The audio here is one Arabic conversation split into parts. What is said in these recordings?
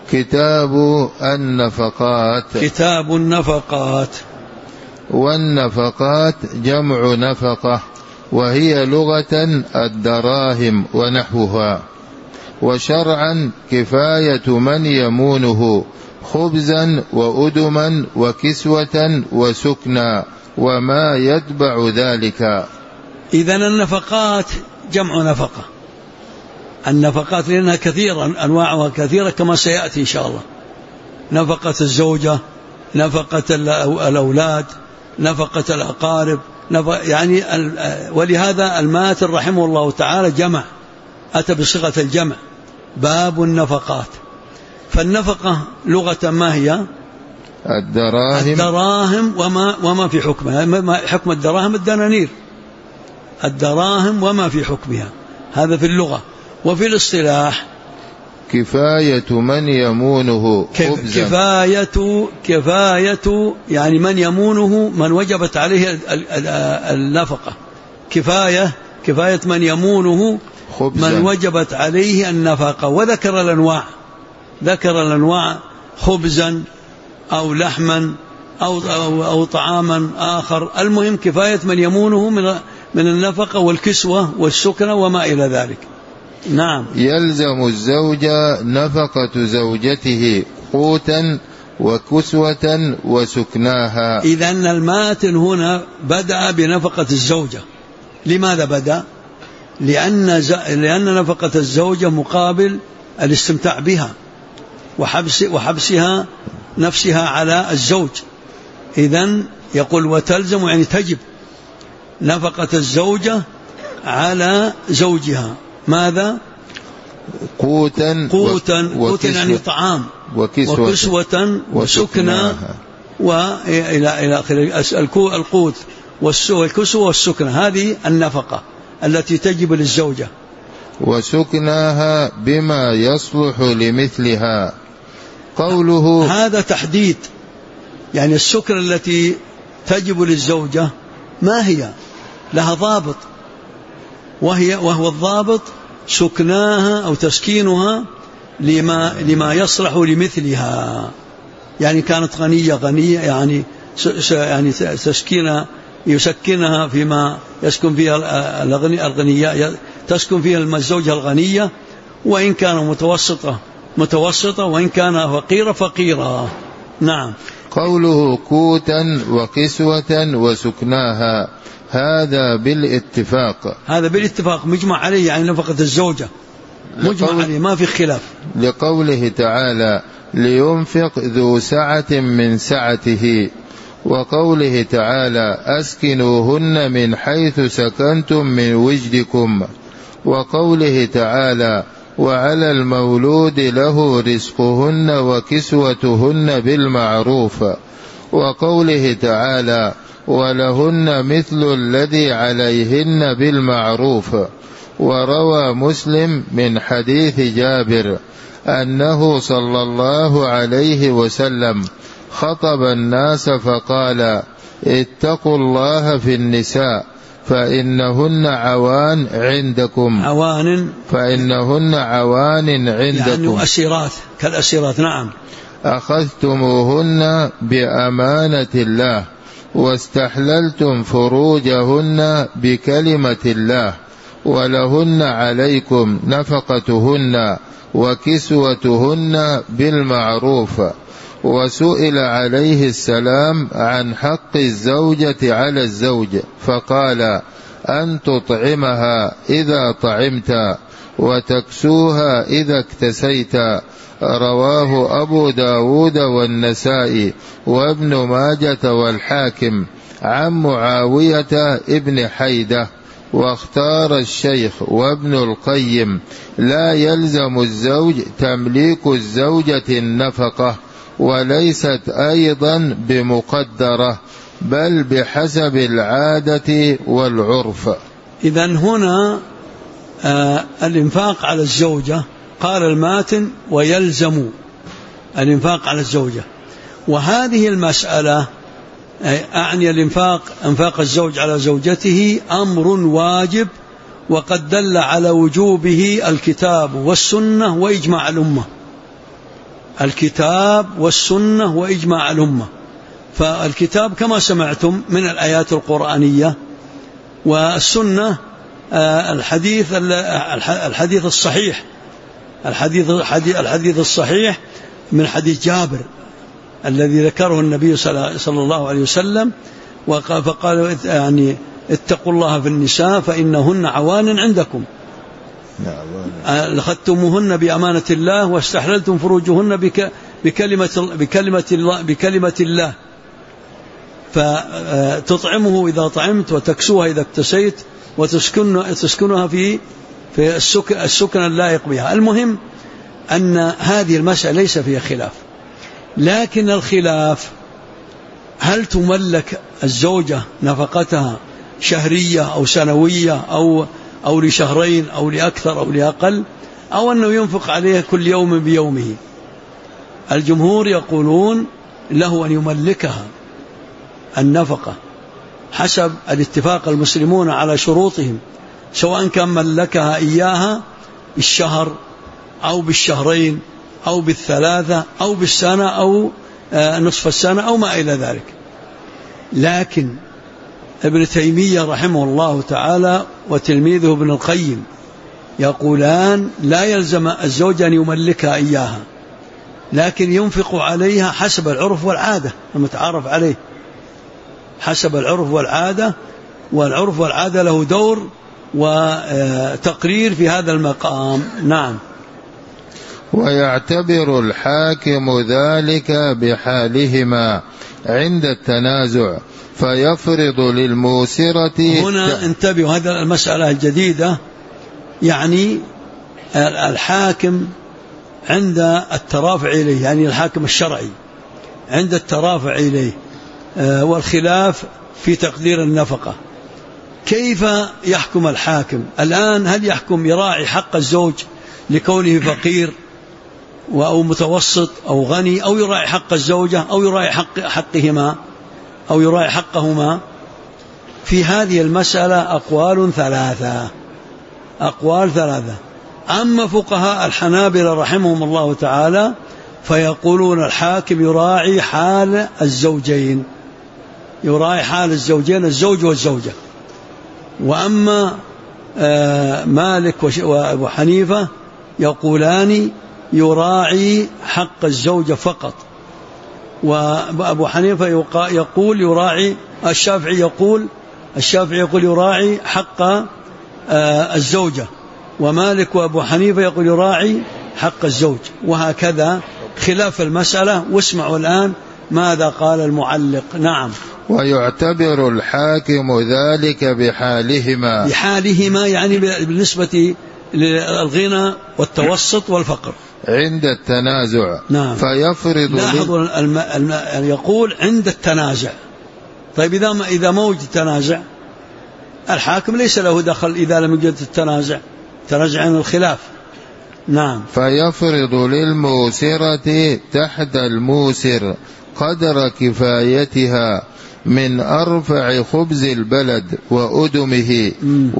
كتاب النفقات. كتاب النفقات. والنفقات جمع نفقة، وهي لغة الدراهم ونحوها، وشرعا كفاية من يمونه خبزا وأدما وكسوة وسكنا وما يتبع ذلك. إذن النفقات جمع نفقة. النفقات لأنها كثيرة، أنواعها كثيرة كما سيأتي إن شاء الله. نفقة الزوجة، نفقة الأولاد، نفقة الأقارب، يعني ولهذا الماتن رحمه الله تعالى جمع، أتى بصيغة الجمع، باب النفقات. فالنفقة لغة ما هي؟ الدراهم وما في حكمها. حكم الدراهم الدنانير، الدراهم وما في حكمها، هذا في اللغة. وفي الاصطلاح كفاية من يمونه خبزا. كفاية يعني من يمونه، من وجبت عليه النفقة. كفاية من يمونه خبزا، من وجبت عليه النفقة. وذكر الأنواع خبزا أو لحما أو طعاما آخر. المهم كفاية من يمونه من النفقة والكسوة والسكنة وما إلى ذلك. نعم. يلزم الزوج نفقة زوجته قوتا وكسوة وسكناها. إذن الماتن هنا بدأ بنفقة الزوجة. لماذا بدأ؟ لأن نفقة الزوجة مقابل الاستمتاع بها وحبسها نفسها على الزوج. إذن يقول وتلزم يعني تجب نفقة الزوجة على زوجها. ماذا؟ قوتا يعني طعام وكسوة وسكنى وإلى آخره. القوت والكسوة والسكنى هذه النفقة التي تجب للزوجة. وسكناها بما يصلح لمثلها. قوله هذا تحديد، يعني السكنى التي تجب للزوجة ما هي؟ لها ضابط، وهو الضابط سكناها أو تسكينها لما يصلح لمثلها. يعني كانت غنية يعني يسكنها فيما يسكن فيها الغنية، تسكن فيها الزوجة الغنية، وإن كان متوسطة، وإن كان فقيرة. نعم. قوله قوتا وكسوة وسكناها هذا بالاتفاق مجمع عليه، يعني نفقة الزوجة مجمع عليه ما في خلاف. لقوله تعالى لينفق ذو سعة من سعته، وقوله تعالى أسكنوهن من حيث سكنتم من وجدكم، وقوله تعالى وعلى المولود له رزقهن وكسوتهن بالمعروف، وقوله تعالى ولهن مثل الذي عليهن بالمعروف. وروى مسلم من حديث جابر أنه صلى الله عليه وسلم خطب الناس فقال اتقوا الله في النساء فإنهن عوان عندكم، يعني أسيرات كالأسيرات. نعم. أخذتموهن بأمانة الله واستحللتم فروجهن بكلمة الله، ولهن عليكم نفقتهن وكسوتهن بالمعروف. وسئل عليه السلام عن حق الزوجة على الزوج فقال أن تطعمها إذا طعمت وتكسوها إذا اكتسيت. رواه أبو داود والنسائي وابن ماجة والحاكم عن معاوية ابن حيدة. واختار الشيخ وابن القيم لا يلزم الزوج تمليك الزوجة النفقة، وليست أيضا بمقدرة بل بحسب العادة والعرف. إذن هنا الإنفاق على الزوجة قال الماتن ويلزم الإنفاق على الزوجة. وهذه المسألة أعني إنفاق الزوج على زوجته أمر واجب، وقد دل على وجوبه الكتاب والسنة وإجماع الأمة. الكتاب والسنة وإجماع الأمة. فالكتاب كما سمعتم من الآيات القرآنية، والسنة الحديث الصحيح، الحديث الصحيح من حديث جابر الذي ذكره النبي صلى الله عليه وسلم، فقال يعني اتقوا الله في النساء فإنهن عوان عندكم، لخذتموهن بأمانة الله واستحللتم فروجهن بكلمة الله، فتطعمه إذا طعمت وتكسوها إذا اكتسيت وتسكنها في السكن اللائق بها. المهم أن هذه المسألة ليس فيها خلاف، لكن الخلاف هل تملك الزوجة نفقتها شهرية أو سنوية أو لشهرين أو لأكثر أو لأقل، أو أنه ينفق عليها كل يوم بيومه. الجمهور يقولون له أن يملكها النفقة حسب الاتفاق المسلمون على شروطهم، سواء كان ملكها إياها بالشهر أو بالشهرين أو بالثلاثة أو بالسنة أو نصف السنة أو ما إلى ذلك. لكن ابن تيمية رحمه الله تعالى وتلميذه ابن القيم يقولان لا يلزم الزوج أن يملكها إياها، لكن ينفق عليها حسب العرف والعادة المتعارف عليه، حسب العرف والعادة، والعرف والعادة له دور وتقرير في هذا المقام. نعم. ويعتبر الحاكم ذلك بحالهما عند التنازع فيفرض للموسرة. هنا انتبهوا، هذا المسألة الجديدة، يعني الحاكم عند الترافع إليه، يعني الحاكم الشرعي عند الترافع إليه والخلاف في تقدير النفقة. كيف يحكم الحاكم الآن؟ هل يحكم يراعي حق الزوج لكونه فقير أو متوسط أو غني، أو يراعي حق الزوجة، أو يراعي حقهما أو يراعي حقهما؟ في هذه المسألة أقوال ثلاثة. أما فقهاء الحنابلة رحمهم الله تعالى فيقولون الحاكم يراعي حال الزوجين، يراعي حال الزوجين الزوج والزوجة. وأما مالك وأبو حنيفة يقولان يراعي حق الزوجة فقط، وأبو حنيفة يقول يراعي، الشافعي يقول يراعي حق الزوجة، ومالك وأبو حنيفة يقول يراعي حق الزوج، وهكذا خلاف المسألة. واسمعوا الآن ماذا قال المعلق. نعم. ويعتبر الحاكم ذلك بحالهما يعني بالنسبة للغنى والتوسط والفقر عند التنازع. نعم. فيفرض. لاحظوا يقول عند التنازع. طيب إذا ما وجد تنازع الحاكم ليس له دخل إذا لم يوجد التنازع، تنازع عن الخلاف. نعم. فيفرض للموسرة تحت الموسر قدر كفايتها من أرفع خبز البلد وأدمه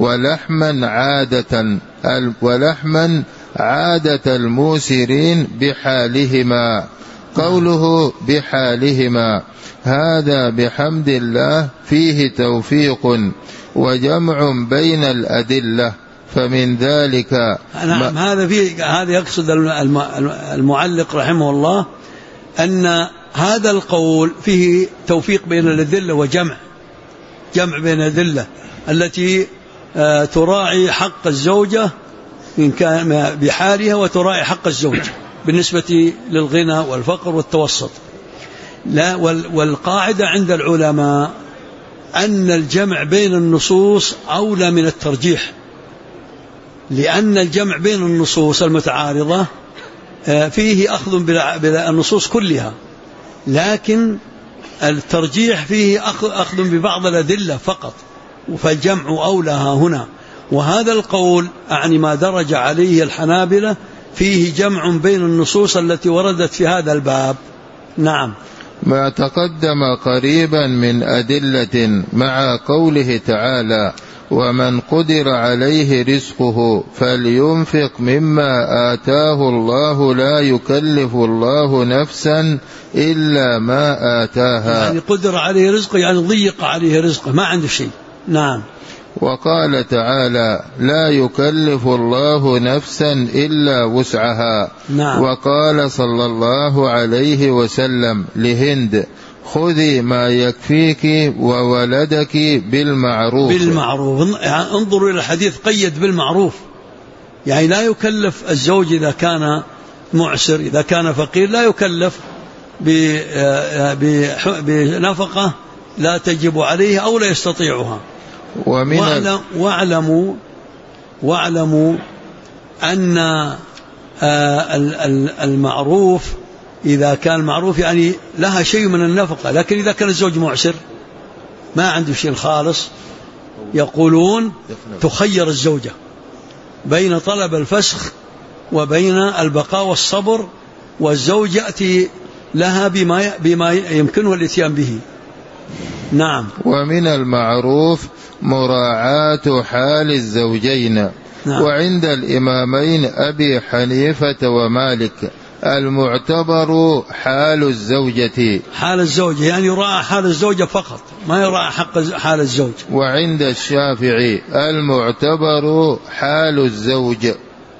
ولحما عادة الموسرين بحالهما. قوله بحالهما هذا بحمد الله فيه توفيق وجمع بين الأدلة، فمن ذلك. نعم. هذا يقصد المعلق رحمه الله أن هذا القول فيه توفيق بين الأدلة وجمع بين الأدلة التي تراعي حق الزوجة إن كان بحالها وتراعي حق الزوج بالنسبة للغنى والفقر والتوسط. لا، والقاعدة عند العلماء أن الجمع بين النصوص أولى من الترجيح، لأن الجمع بين النصوص المتعارضة فيه أخذ بالنصوص كلها، لكن الترجيح فيه أخذ ببعض الأدلة فقط، فالجمع أولها هنا. وهذا القول أعني ما درج عليه الحنابلة فيه جمع بين النصوص التي وردت في هذا الباب. نعم. ما تقدم قريبا من أدلة مع قوله تعالى ومن قدر عليه رزقه فلينفق مما آتاه الله لا يكلف الله نفسا إلا ما آتاها. يعني قدر عليه رزقه يعني ضيق عليه رزقه ما عنده شيء. نعم. وقال تعالى لا يكلف الله نفسا إلا وسعها. نعم. وقال صلى الله عليه وسلم لهند خذي ما يكفيك وولدك بالمعروف. بالمعروف. انظروا إلى الحديث قيد بالمعروف، يعني لا يكلف الزوج إذا كان معسر، إذا كان فقير لا يكلف بنفقة لا تجب عليه أو لا يستطيعها. واعلموا أن المعروف إذا كان معروف يعني لها شيء من النفقة، لكن إذا كان الزوج معسر ما عنده شيء خالص يقولون تخير الزوجة بين طلب الفسخ وبين البقاء والصبر، والزوج يأتي لها بما يمكنه الاتيان به. نعم. ومن المعروف مراعاة حال الزوجين. نعم. وعند الإمامين أبي حنيفة ومالك المعتبر حال الزوجة. حال الزوجة يعني يراعى حال الزوجة فقط، ما يراعى حال الزوج. وعند الشافعي المعتبر حال الزوج.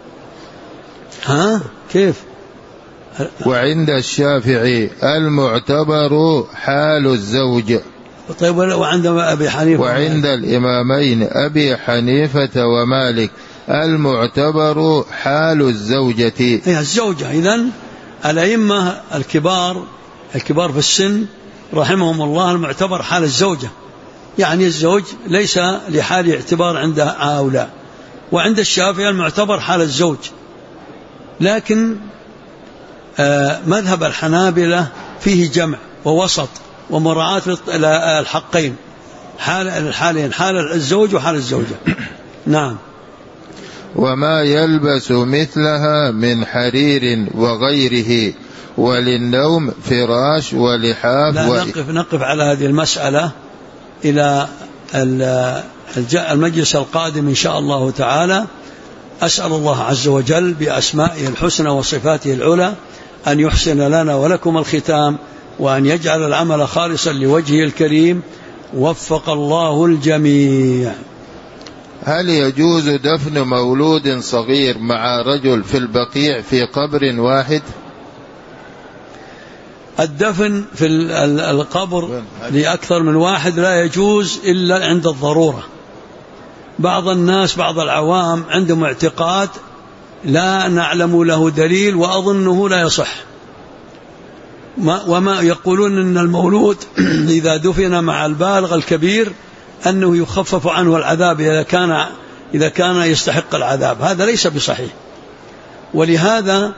ها كيف؟ وعند الشافعي المعتبر حال الزوج. طيب وعند أبي حنيفة وعند الإمامين أبي حنيفة ومالك المعتبر حال الزوجة. هي الزوجة. إذن الأئمة الكبار في السن رحمهم الله المعتبر حال الزوجة، يعني الزوج ليس لحال اعتبار عند هؤلاء. وعند الشافعي المعتبر حال الزوج، لكن مذهب الحنابلة فيه جمع ووسط ومراعاة الحقين، الحالين حال الزوج وحال الزوجة. نعم. وما يلبس مثلها من حرير وغيره وللنوم فراش ولحاف. نقف على هذه المسألة إلى المجلس القادم إن شاء الله تعالى. أسأل الله عز وجل بأسمائه الحسنى وصفاته العلى أن يحسن لنا ولكم الختام، وأن يجعل العمل خالصا لوجهه الكريم. وفق الله الجميع. هل يجوز دفن مولود صغير مع رجل في البقيع في قبر واحد؟ الدفن في القبر لأكثر من واحد لا يجوز إلا عند الضرورة. بعض الناس بعض العوام عندهم اعتقاد لا نعلم له دليل وأظنه لا يصح، وما يقولون أن المولود إذا دفن مع البالغ الكبير أنه يخفف عنه العذاب إذا كان يستحق العذاب. هذا ليس بصحيح، ولهذا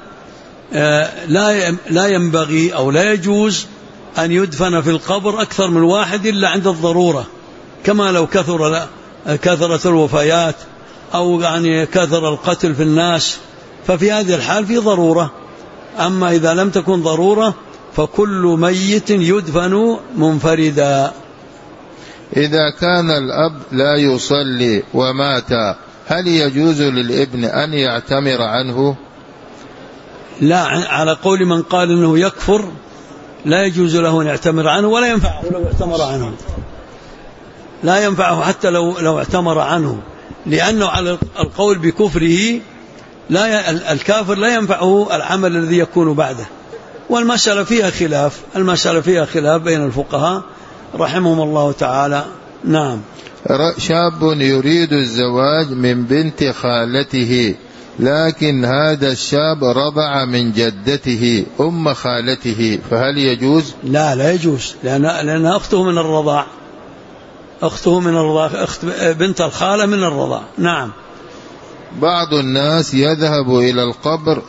لا ينبغي أو لا يجوز أن يدفن في القبر أكثر من واحد إلا عند الضرورة، كما لو كثرت الوفيات أو يعني كثر القتل في الناس، ففي هذه الحال في ضرورة. أما إذا لم تكن ضرورة فكل ميت يدفن منفردا. إذا كان الأب لا يصلي ومات هل يجوز للابن أن يعتمر عنه؟ لا، على قول من قال أنه يكفر لا يجوز له أن يعتمر عنه، ولا ينفعه لو اعتمر عنه، لا ينفعه حتى لو اعتمر عنه، لأنه على القول بكفره الكافر لا ينفعه العمل الذي يكون بعده. والمسألة فيها خلاف بين الفقهاء رحمهم الله تعالى. نعم. شاب يريد الزواج من بنت خالته، لكن هذا الشاب رضع من جدته أم خالته، فهل يجوز؟ لا يجوز، لأن أخته من الرضاع، أخت بنت الخالة من الرضاع. نعم. بعض الناس يذهب إلى القبر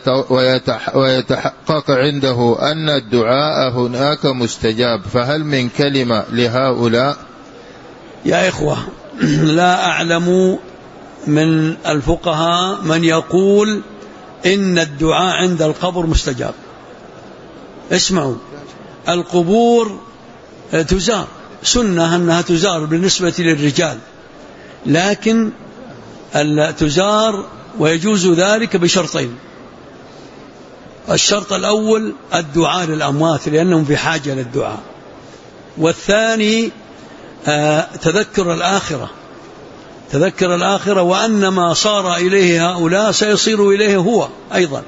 ويتحقق عنده أن الدعاء هناك مستجاب، فهل من كلمة لهؤلاء؟ يا إخوة، لا أعلم من الفقهاء من يقول إن الدعاء عند القبر مستجاب. اسمعوا، القبور تزار، سنة أنها تزار بالنسبة للرجال، لكن تزار ويجوز ذلك بشرطين. الشرط الأول الدعاء للأموات لأنهم في حاجة للدعاء، والثاني تذكر الآخرة وأن ما صار إليه هؤلاء سيصير إليه هو أيضا.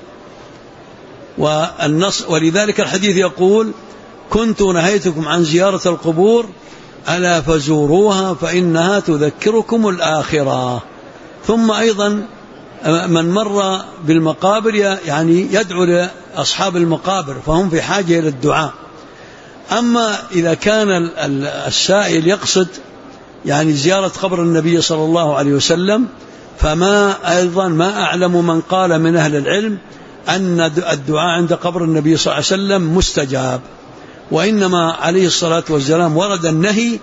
ولذلك الحديث يقول كنت نهيتكم عن زيارة القبور ألا فزوروها فإنها تذكركم الآخرة. ثم أيضا من مر بالمقابر يعني يدعو لأصحاب المقابر فهم في حاجة إلى الدعاء. أما إذا كان السائل يقصد يعني زيارة قبر النبي صلى الله عليه وسلم، فما أيضا ما أعلم من قال من أهل العلم أن الدعاء عند قبر النبي صلى الله عليه وسلم مستجاب، وإنما عليه الصلاة والسلام ورد النهي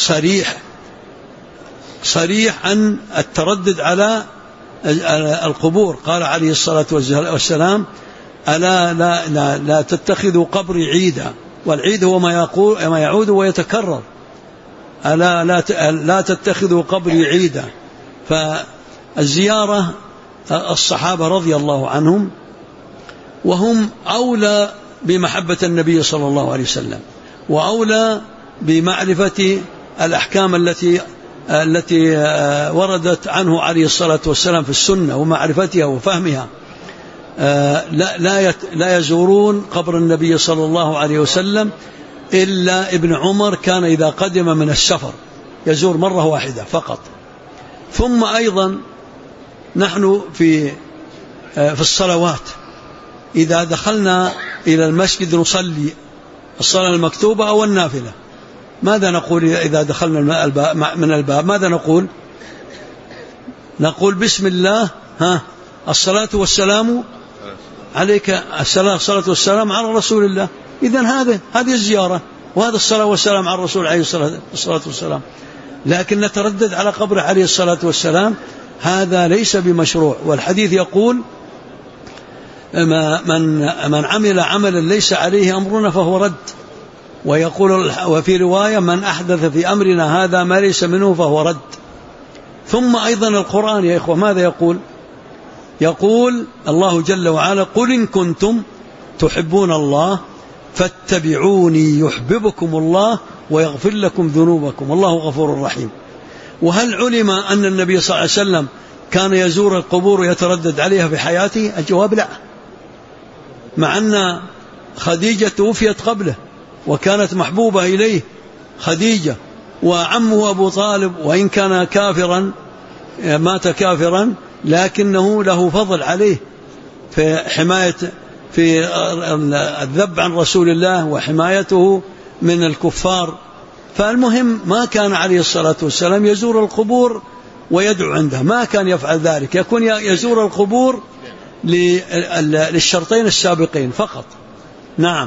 صريح عن التردد على القبور. قال عليه الصلاة والسلام ألا لا تتخذوا قبري عيدا، والعيد هو ما يعود ويتكرر. ألا لا تتخذوا قبري عيدا. فالزيارة الصحابة رضي الله عنهم وهم أولى بمحبة النبي صلى الله عليه وسلم، وأولى بمعرفة الأحكام التي وردت عنه عليه الصلاة والسلام في السنة ومعرفتها وفهمها. لا يزورون قبر النبي صلى الله عليه وسلم إلا ابن عمر كان إذا قدم من السفر يزور مرة واحدة فقط. ثم أيضا نحن في الصلوات إذا دخلنا إلى المسجد نصلي الصلاة المكتوبة أو النافلة، ماذا نقول إذا دخلنا من الباب؟ ماذا نقول؟ نقول بسم الله الصلاة والسلام عليك، الصلاة والسلام على رسول الله. إذن هذه الزيارة، وهذا الصلاة والسلام على الرسول عليه الصلاة والسلام. لكن نتردد على قبره عليه الصلاة والسلام، هذا ليس بمشروع. والحديث يقول من عمل عملا ليس عليه أمرنا فهو رد. ويقول وفي رواية من أحدث في أمرنا هذا ما ليس منه فهو رد. ثم أيضا القرآن يا إخوة ماذا يقول الله جل وعلا قل إن كنتم تحبون الله فاتبعوني يحببكم الله ويغفر لكم ذنوبكم والله غفور رحيم. وهل علم أن النبي صلى الله عليه وسلم كان يزور القبور ويتردد عليها في حياته؟ الجواب لا، مع أن خديجة توفيت قبله وكانت محبوبة إليه خديجة، وعمه أبو طالب وإن كان كافرا مات كافرا لكنه له فضل عليه في حماية في الذب عن رسول الله وحمايته من الكفار. فالمهم ما كان عليه الصلاة والسلام يزور القبور ويدعو عندها، ما كان يفعل ذلك، يكون يزور القبور للشرطين السابقين فقط. نعم.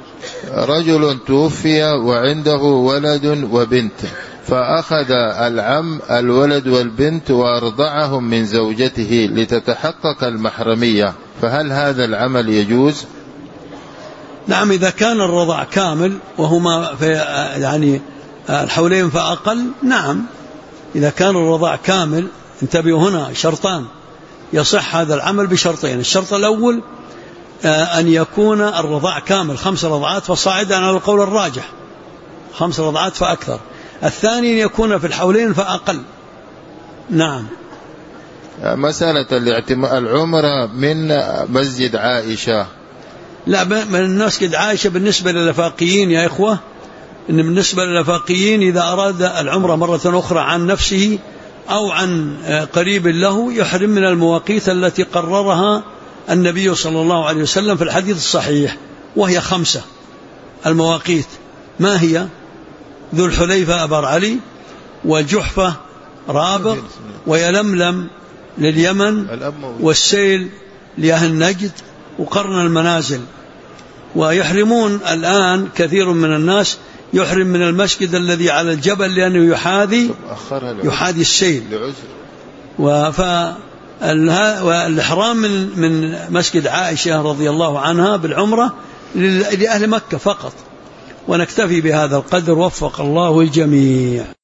رجل توفي وعنده ولد وبنت، فأخذ العم الولد والبنت وأرضعهم من زوجته لتتحقق المحرمية، فهل هذا العمل يجوز؟ نعم، إذا كان الرضاع كامل وهما في يعني الحولين فأقل، نعم. إذا كان الرضاع كامل، انتبهوا هنا شرطان يصح هذا العمل بشرطين. الشرط الأول أن يكون الرضاع كامل 5 رضعات فصاعدا على القول الراجح، 5 رضعات فأكثر. الثاني أن يكون في الحولين فأقل. نعم. مسألة العمرة من مسجد عائشة، لا، من المسجد عائشة بالنسبة للأفاقيين يا إخوة، إن بالنسبة للأفاقيين إذا أراد العمرة مرة أخرى عن نفسه أو عن قريب له يحرم من المواقيت التي قررها النبي صلى الله عليه وسلم في الحديث الصحيح، وهي 5 المواقيت. ما هي؟ ذو الحليفة أبر علي، والجحفة رابغ، ويلملم لليمن، والسيل لأهل نجد، وقرن المنازل. ويحرمون الآن كثير من الناس يحرم من المسجد الذي على الجبل لأنه يحاذي السيل. والإحرام من مسجد عائشة رضي الله عنها بالعمرة لأهل مكة فقط، ونكتفي بهذا القدر، وفق الله الجميع.